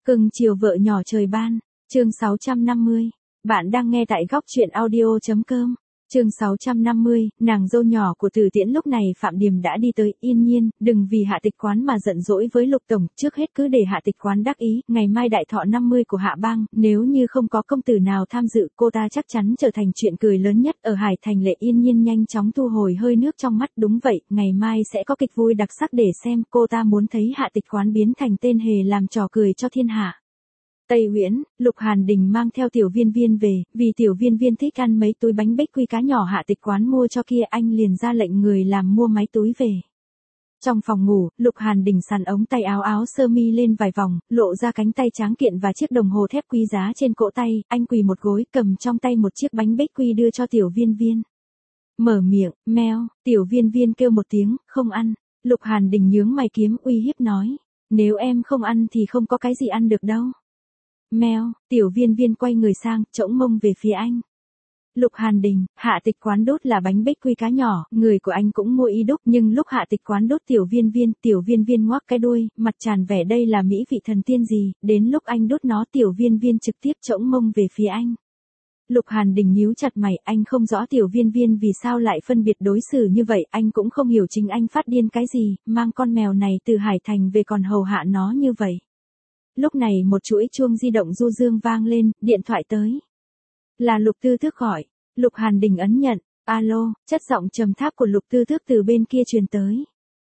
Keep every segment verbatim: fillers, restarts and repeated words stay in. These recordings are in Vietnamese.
Cưng chiều vợ nhỏ trời ban, chương sáu trăm năm mươi. Bạn đang nghe tại góc truyện audio.com. Chương sáu trăm năm mươi, nàng dâu nhỏ của Từ Tiễn lúc này Phạm Điềm đã đi tới, yên nhiên, đừng vì Hạ Tịch Quán mà giận dỗi với Lục tổng, trước hết cứ để Hạ Tịch Quán đắc ý, ngày mai đại thọ năm mươi của Hạ Bang, nếu như không có công tử nào tham dự, cô ta chắc chắn trở thành chuyện cười lớn nhất ở Hải Thành. Lệ Yên Nhiên nhanh chóng thu hồi hơi nước trong mắt, đúng vậy, ngày mai sẽ có kịch vui đặc sắc để xem, cô ta muốn thấy Hạ Tịch Quán biến thành tên hề làm trò cười cho thiên hạ. Tây Uyển, Lục Hàn Đình mang theo Tiểu Viên Viên về, vì Tiểu Viên Viên thích ăn mấy túi bánh bích quy cá nhỏ Hạ Tịch Quán mua cho kia, anh liền ra lệnh người làm mua mấy túi về. Trong phòng ngủ, Lục Hàn Đình sắn ống tay áo áo sơ mi lên vài vòng, lộ ra cánh tay tráng kiện và chiếc đồng hồ thép quý giá trên cổ tay, anh quỳ một gối, cầm trong tay một chiếc bánh bích quy đưa cho Tiểu Viên Viên. Mở miệng, meo, Tiểu Viên Viên kêu một tiếng, không ăn. Lục Hàn Đình nhướng mày kiếm uy hiếp nói, nếu em không ăn thì không có cái gì ăn được đâu. Meo, Tiểu Viên Viên quay người sang, chỗng mông về phía anh. Lục Hàn Đình, Hạ Tịch Quán đốt là bánh bích quy cá nhỏ, người của anh cũng mua y đúc, nhưng lúc Hạ Tịch Quán đốt Tiểu Viên Viên, Tiểu Viên Viên ngoác cái đuôi, mặt tràn vẻ đây là mỹ vị thần tiên gì, đến lúc anh đốt nó Tiểu Viên Viên trực tiếp chỗng mông về phía anh. Lục Hàn Đình nhíu chặt mày, anh không rõ Tiểu Viên Viên vì sao lại phân biệt đối xử như vậy, anh cũng không hiểu chính anh phát điên cái gì, mang con mèo này từ Hải Thành về còn hầu hạ nó như vậy. Lúc này một chuỗi chuông di động du dương vang lên, điện thoại tới. Là Lục Tư Tước gọi. Lục Hàn Đình ấn nhận, alo, chất giọng trầm thấp của Lục Tư Tước từ bên kia truyền tới.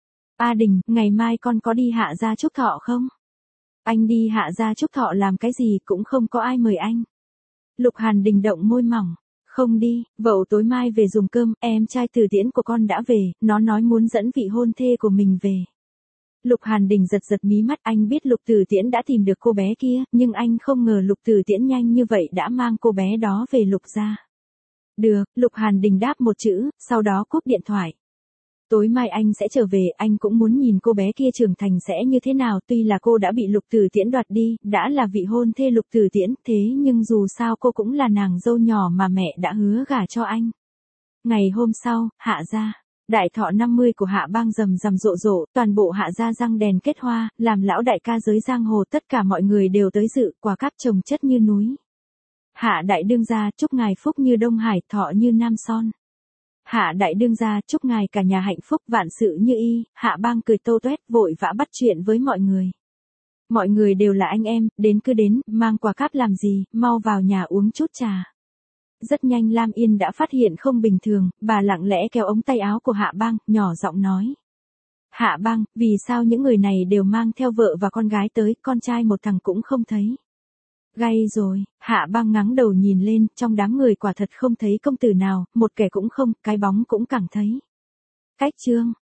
A Đình, ngày mai con có đi Hạ gia chúc thọ không? Anh đi Hạ gia chúc thọ làm cái gì cũng không có ai mời anh. Lục Hàn Đình động môi mỏng. Không đi, vợ tối mai về dùng cơm, em trai Từ Tiễn của con đã về, nó nói muốn dẫn vị hôn thê của mình về. Lục Hàn Đình giật giật mí mắt, anh biết Lục Tử Tiễn đã tìm được cô bé kia, nhưng anh không ngờ Lục Tử Tiễn nhanh như vậy đã mang cô bé đó về Lục gia. Được, Lục Hàn Đình đáp một chữ, sau đó cúp điện thoại. Tối mai anh sẽ trở về, anh cũng muốn nhìn cô bé kia trưởng thành sẽ như thế nào, tuy là cô đã bị Lục Tử Tiễn đoạt đi, đã là vị hôn thê Lục Tử Tiễn, thế nhưng dù sao cô cũng là nàng dâu nhỏ mà mẹ đã hứa gả cho anh. Ngày hôm sau, Hạ gia. Đại thọ năm mươi của Hạ Bang rầm rầm rộ rộ, toàn bộ Hạ gia răng đèn kết hoa, làm lão đại ca giới giang hồ tất cả mọi người đều tới dự, quà cáp chồng chất như núi. Hạ đại đương gia chúc ngài phúc như Đông Hải, thọ như Nam Son. Hạ đại đương gia chúc ngài cả nhà hạnh phúc, vạn sự như ý. Hạ Bang cười tô toét vội vã bắt chuyện với mọi người. Mọi người đều là anh em, đến cứ đến, mang quà cáp làm gì, mau vào nhà uống chút trà. Rất nhanh Lam Yên đã phát hiện không bình thường, bà lặng lẽ kéo ống tay áo của Hạ Bang, nhỏ giọng nói. Hạ Bang, vì sao những người này đều mang theo vợ và con gái tới, con trai một thằng cũng không thấy. Gay rồi, Hạ Bang ngáng đầu nhìn lên, trong đám người quả thật không thấy công tử nào, một kẻ cũng không, cái bóng cũng chẳng thấy. Cách chương,